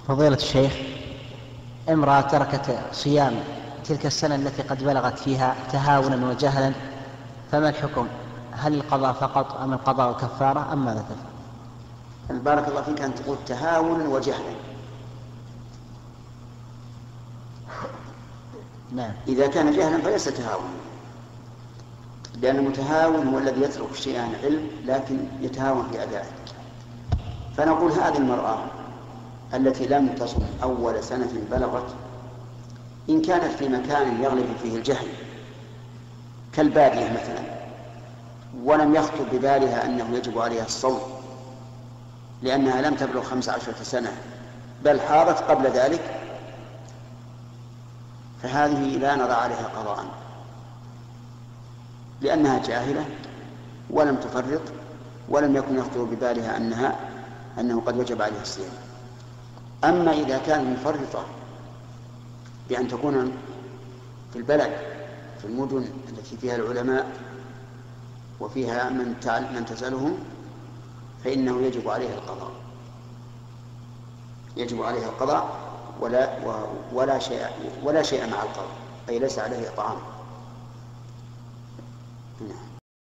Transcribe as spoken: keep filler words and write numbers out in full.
فضيلة الشيخ، امرأة تركت صيام تلك السنة التي قد بلغت فيها تهاونا وجهلا، فما الحكم؟ هل القضاء فقط أم القضاء كفارة أم ماذا تفعل؟ بارك الله فيك أن تقول تهاونا وجهلا. نعم. إذا كان جهلا فليس تهاونا، لأن المتهاون هو الذي يترك شيئا عن علم لكن يتهاون في أدائه. فنقول هذه المرأة التي لم تصم أول سنة بلغت، إن كانت في مكان يغلب فيه الجهل كالبادية مثلا، ولم يخطر ببالها أنه يجب عليها الصوم لأنها لم تبلغ خمس عشرة سنة بل حاضت قبل ذلك، فهذه لا نرى عليها قضاء لأنها جاهلة ولم تفرط ولم يكن يخطر ببالها أنها أنه قد وجب عليها الصيام. أما إذا كانت مفرطة بأن تكون في البلد في المدن التي فيها العلماء وفيها من من تسألهم فإنه يجب عليها القضاء، يجب عليها القضاء ولا ولا شيء ولا شيء مع القضاء، أي ليس عليه إطعام.